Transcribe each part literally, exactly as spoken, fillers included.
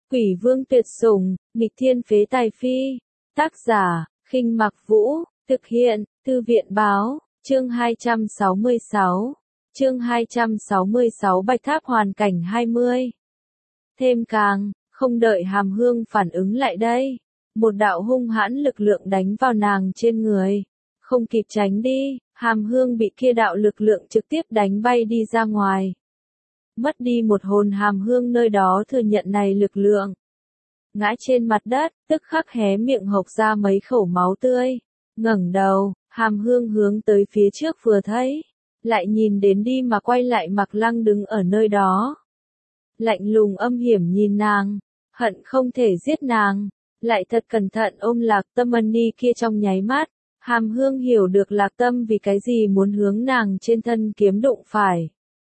Quỷ vương tuyệt sủng, nghịch thiên phế tài phi. Tác giả, Khinh Mặc Vũ, thực hiện, Thư viện báo, chương hai trăm sáu mươi sáu. Chương hai trăm sáu mươi sáu Bạch Tháp hoàn cảnh hai mươi. Thêm càng, không đợi Hàm Hương phản ứng lại đây. Một đạo hung hãn lực lượng đánh vào nàng trên người. Không kịp tránh đi, Hàm Hương bị kia đạo lực lượng trực tiếp đánh bay đi ra ngoài. Mất đi một hồn Hàm Hương nơi đó thừa nhận này lực lượng. Ngã trên mặt đất, tức khắc hé miệng hộc ra mấy khẩu máu tươi. Ngẩng đầu, Hàm Hương hướng tới phía trước vừa thấy. Lại nhìn đến đi mà quay lại Mạc Lăng đứng ở nơi đó. Lạnh lùng âm hiểm nhìn nàng, hận không thể giết nàng. Lại thật cẩn thận ôm Lạc Tâm Ân Ni kia trong nháy mắt. Hàm Hương hiểu được Lạc Tâm vì cái gì muốn hướng nàng trên thân kiếm đụng phải.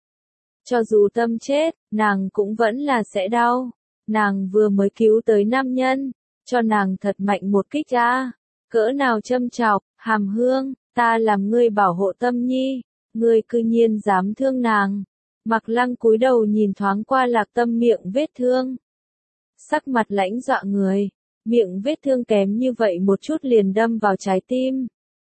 Cho dù Tâm chết, nàng cũng vẫn là sẽ đau. Nàng vừa mới cứu tới nam nhân, cho nàng thật mạnh một kích a. Cỡ nào châm chọc, Hàm Hương, ta làm ngươi bảo hộ Tâm Nhi, ngươi cư nhiên dám thương nàng. Mạc Lăng cúi đầu nhìn thoáng qua Lạc Tâm miệng vết thương. Sắc mặt lãnh dọa người, miệng vết thương kém như vậy một chút liền đâm vào trái tim.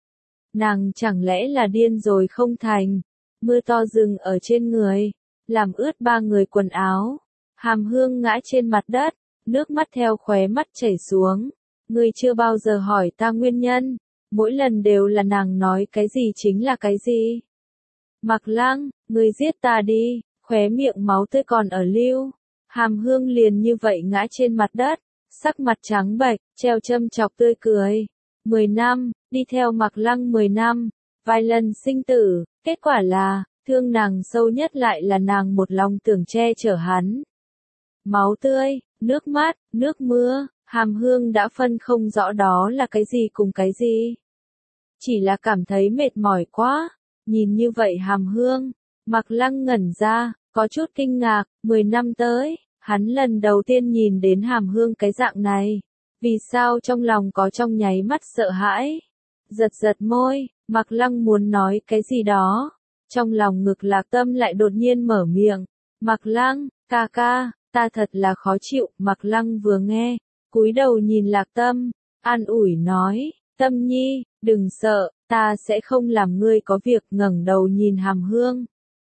Nàng chẳng lẽ là điên rồi không thành, mưa to dừng ở trên người, làm ướt ba người quần áo. Hàm Hương ngã trên mặt đất, nước mắt theo khóe mắt chảy xuống. Ngươi chưa bao giờ hỏi ta nguyên nhân, mỗi lần đều là nàng nói cái gì chính là cái gì. Mạc Lăng, ngươi giết ta đi, khóe miệng máu tươi còn ở lưu. Hàm Hương liền như vậy ngã trên mặt đất, sắc mặt trắng bệch, treo châm chọc tươi cười. Mười năm, đi theo Mạc Lăng mười năm, vài lần sinh tử, kết quả là, thương nàng sâu nhất lại là nàng một lòng tưởng che chở hắn. Máu tươi, nước mắt, nước mưa, Hàm Hương đã phân không rõ đó là cái gì cùng cái gì. Chỉ là cảm thấy mệt mỏi quá, nhìn như vậy Hàm Hương, Mạc Lăng ngẩn ra, có chút kinh ngạc, mười năm tới, hắn lần đầu tiên nhìn đến Hàm Hương cái dạng này. Vì sao trong lòng có trong nháy mắt sợ hãi? Giật giật môi, Mạc Lăng muốn nói cái gì đó. Trong lòng ngực Lạc Tâm lại đột nhiên mở miệng. Mạc Lăng, ca ca, ta thật là khó chịu. Mạc Lăng vừa nghe, cúi đầu nhìn Lạc Tâm, an ủi nói, Tâm Nhi, đừng sợ, ta sẽ không làm ngươi có việc. Ngẩng đầu nhìn Hàm Hương.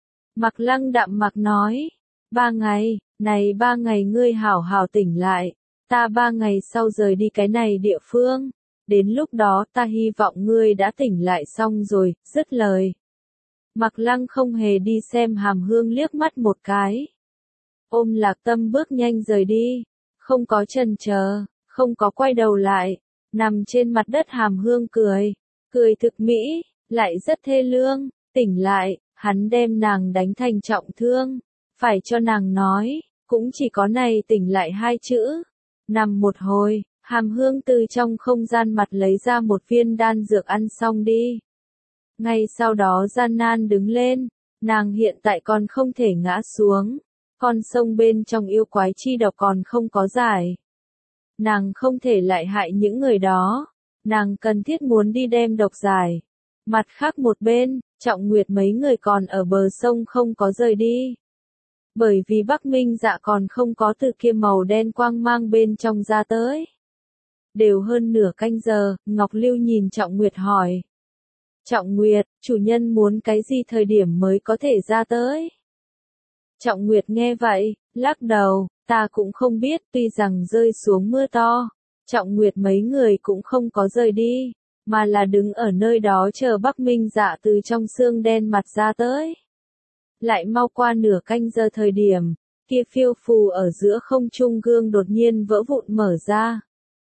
Mạc Lăng đạm mạc nói, ba ngày, này ba ngày ngươi hảo hảo tỉnh lại, ta ba ngày sau rời đi cái này địa phương, đến lúc đó ta hy vọng ngươi đã tỉnh lại xong rồi. Dứt lời. Mạc Lăng không hề đi xem Hàm Hương liếc mắt một cái. Ôm Lạc Tâm bước nhanh rời đi, không có chần chờ, không có quay đầu lại, nằm trên mặt đất Hàm Hương cười, cười thực mỹ, lại rất thê lương. Tỉnh lại, hắn đem nàng đánh thành trọng thương, phải cho nàng nói, cũng chỉ có này tỉnh lại hai chữ. Nằm một hồi, Hàm Hương từ trong không gian mặt lấy ra một viên đan dược ăn xong đi. Ngay sau đó gian nan đứng lên, nàng hiện tại còn không thể ngã xuống, con sông bên trong yêu quái chi độc còn không có giải. Nàng không thể lại hại những người đó, nàng cần thiết muốn đi đem độc giải. Mặt khác một bên, Trọng Nguyệt mấy người còn ở bờ sông không có rời đi. Bởi vì Bắc Minh Dạ còn không có từ kia màu đen quang mang bên trong ra tới. Đều hơn nửa canh giờ, Ngọc Lưu nhìn Trọng Nguyệt hỏi. Trọng Nguyệt, chủ nhân muốn cái gì thời điểm mới có thể ra tới? Trọng Nguyệt nghe vậy, lắc đầu, ta cũng không biết. Tuy rằng rơi xuống mưa to, Trọng Nguyệt mấy người cũng không có rời đi, mà là đứng ở nơi đó chờ Bắc Minh Dạ từ trong xương đen mặt ra tới. Lại mau qua nửa canh giờ thời điểm, kia phiêu phù ở giữa không trung gương đột nhiên vỡ vụn mở ra.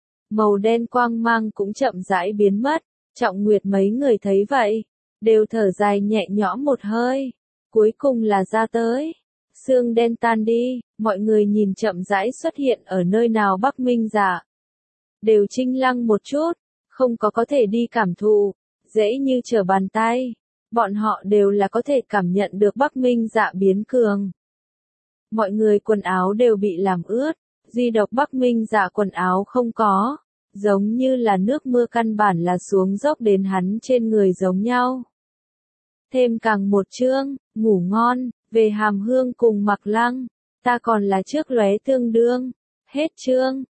Màu đen quang mang cũng chậm rãi biến mất. Trọng Nguyệt mấy người thấy vậy, đều thở dài nhẹ nhõm một hơi, cuối cùng là ra tới. Sương đen tan đi, mọi người nhìn chậm rãi xuất hiện ở nơi nào Bắc Minh Dạ. Đều chinh lăng một chút, không có có thể đi cảm thụ, dễ như trở bàn tay. Bọn họ đều là có thể cảm nhận được Bắc Minh Dạ biến cường. Mọi người quần áo đều bị làm ướt, duy độc Bắc Minh Dạ quần áo không có, giống như là nước mưa căn bản là xuống dốc đến hắn trên người giống nhau. Thêm càng một chương, ngủ ngon, về Hàm Hương cùng Mạc Lăng, ta còn là trước lóe tương đương, Hết chương.